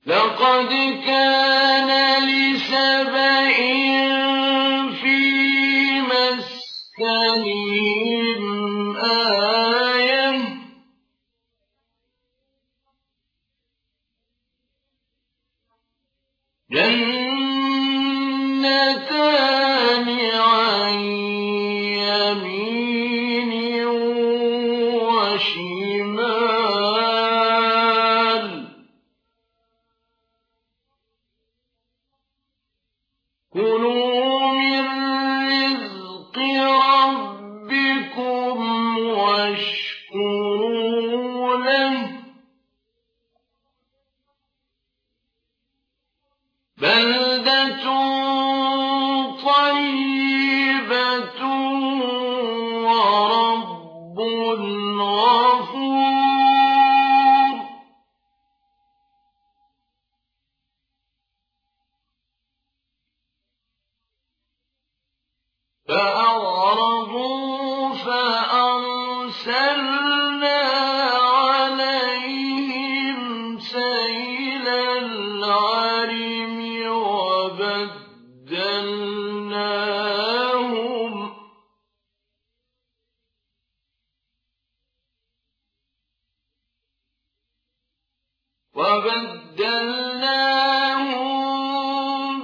لقد كان لسبإ في مسكنهم آية جنتان عن يمين وشمال كلوا من رزق ربكم واشكروا له بلدة طيبة ورب غفور فأعرضوا فأرسلنا عليهم سيل العرم وبدلناهم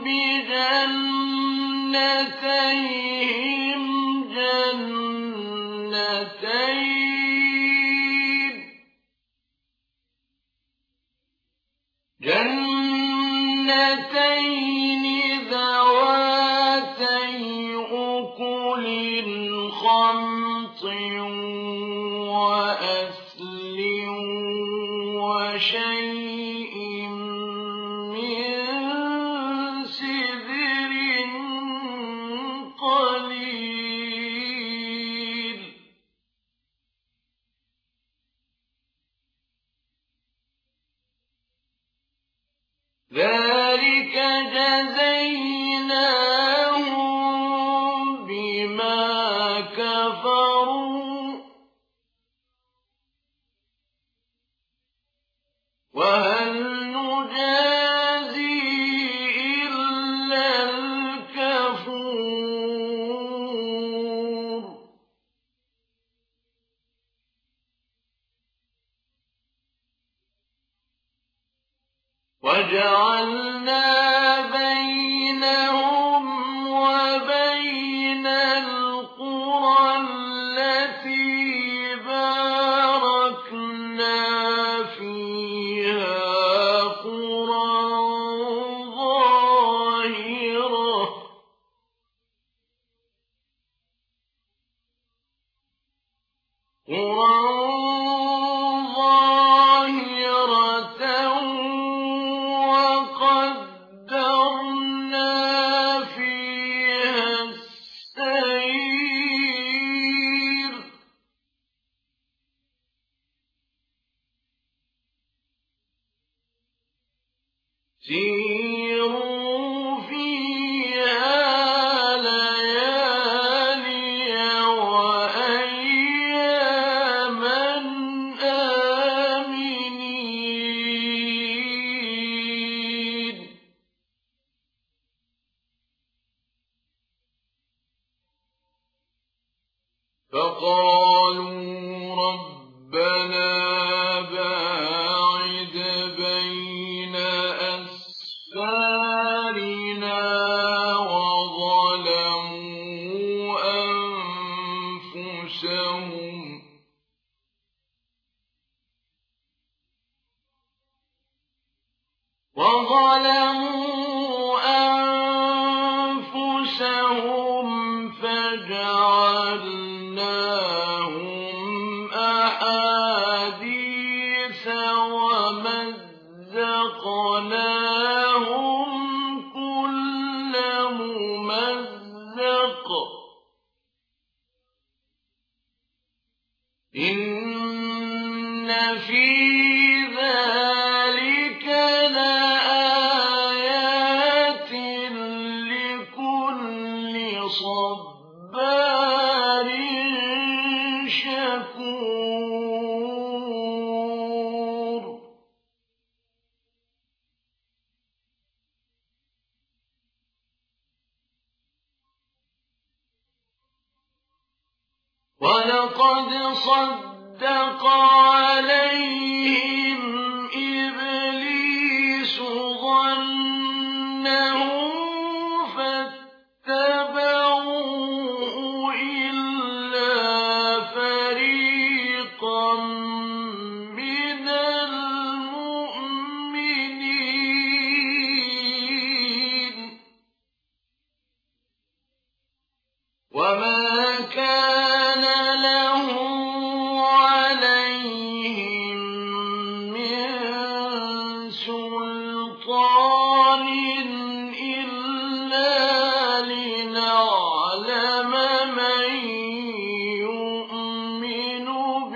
بجنتيهم جنتين ذواتي أكل خمط وأثل وشيء من سدر قليل ذلك جزيناهم بما كفروا وهل نجازي إلا الكفور وجعلنا بينهم وبين القرى التي باركنا فيها قرى ظاهرة وقدرنا فيها السير سيروا فيها ليالي وأياما آمنين فقالوا ربنا باعد بين أسفارنا وظلموا أنفسهم فجعلناهم أحاديث ومزقناهم كل ممزق إن في ذلك لآيات لكل صبار شكور ولقد صدق عليهم إبليس ظنه فاتبعوه إلا فريقا من المؤمنين وما كان له عليهم من سلطان إلا لنعلم من يؤمن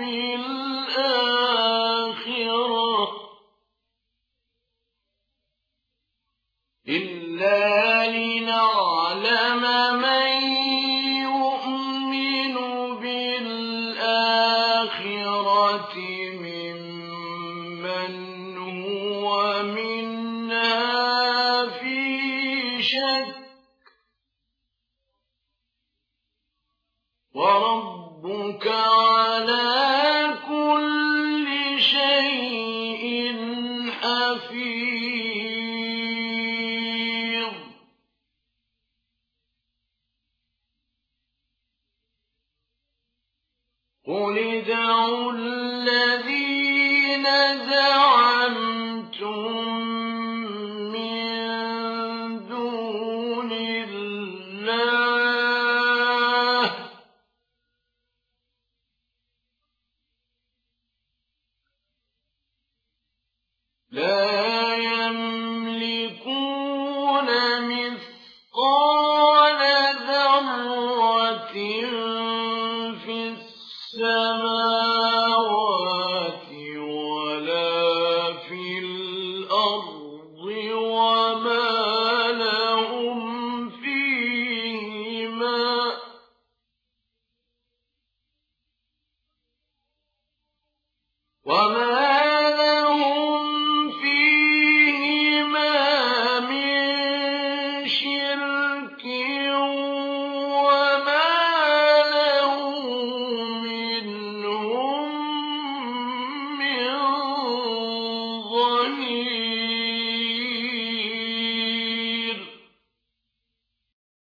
بالآخرة ممن هو منها في شك وربك على كل شيء حفيظ قل ادعوا الذين زعمتم من دون الله لا يملكون مثقال ذرة في السماوات ولا في الأرض وما لهم فيهما وما